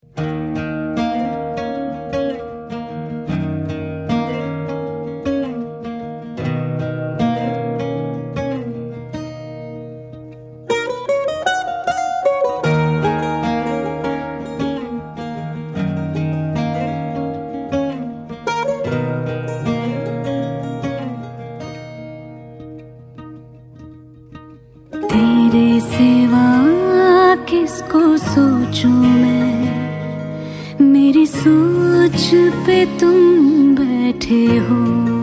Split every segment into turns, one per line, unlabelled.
तेरे सिवा किसको सोचूं मैं, मेरी सोच पे तुम बैठे हो।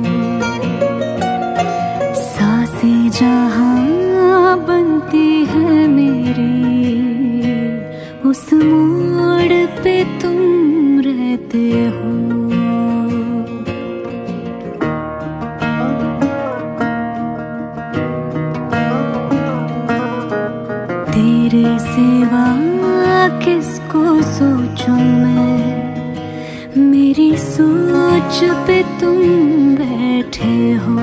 सांसें जहां बनती है मेरी, उस मोड़ पे तुम रहते हो। तेरे सिवा किसको सोचूं मैं, मेरी सोच पे तुम बैठे हो।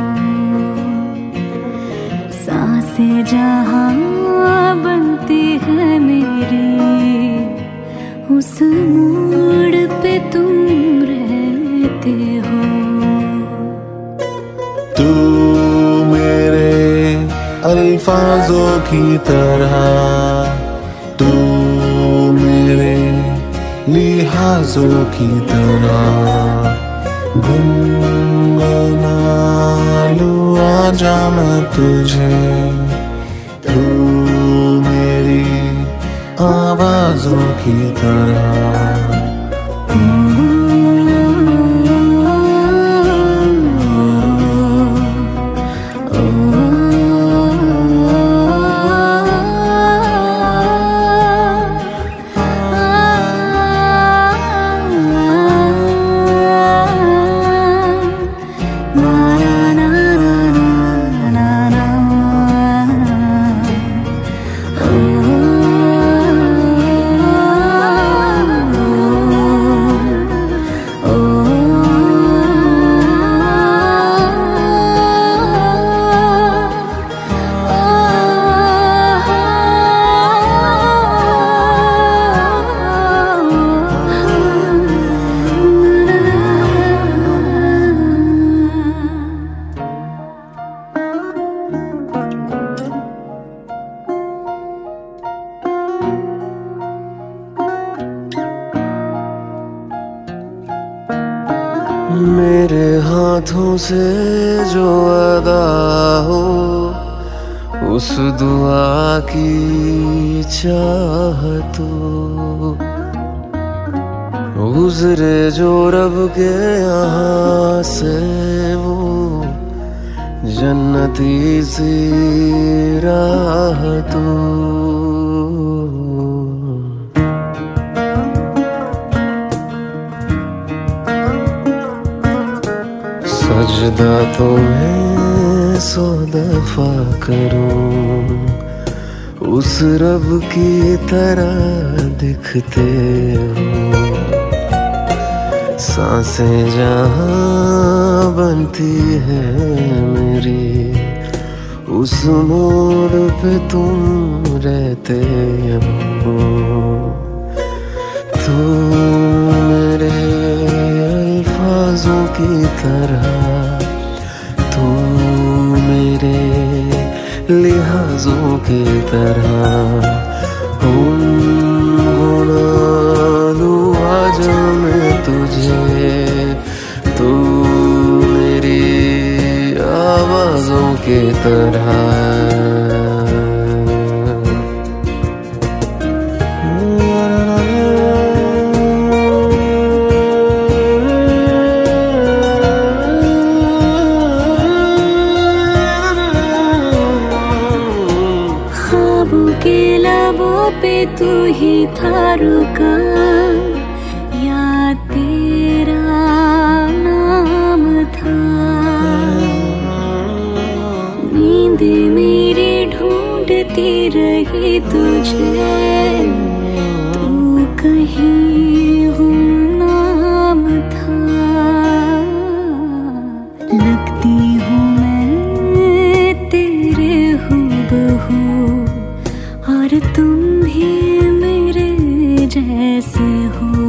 सांसें जहां बनती है मेरी, उस मोड़ पे तुम रहते हो।
तू मेरे अल्फाजों की तरह, तू मेरे लिहाजों की तरह, गुनगुना लूं आजा मैं तुझे। तू मेरी आवाजों की तरह। मेरे हाथों से जो अदा हो, उस दुआ की चाहत हो। गुजरे जो रब के यहाँ से वो जन्नती सी राहत हो। सजदा तो मैं 100 दफा करूं, उस रब की तरह दिखते हो। सांसें जहां बनती है मेरी, उस मोड़ पे तुम रहते हो। तू मेरे अल्फाजों की तरह, तू मेरे लिहाजों की तरह। गुनगुना लूं आजा मैं तुझे, तू मेरी आवाजों की तरह।
के लबों पे तू ही था रुका, याद तेरा नाम था। नींद मेरी ढूंढती रही तुझे, तू कहीं गुमनाम था। लगती हूँ मैं तेरे हूबहू, और तुम भी मेरे जैसे हो।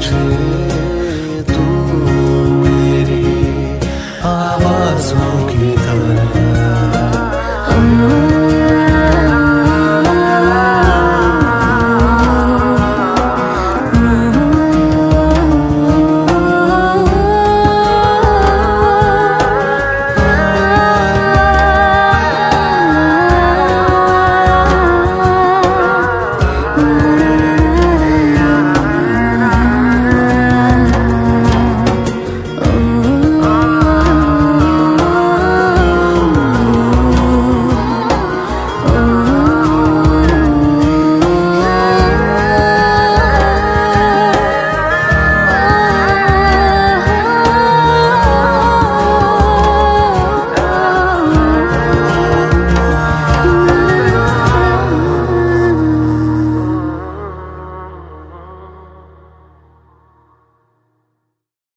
तुझे।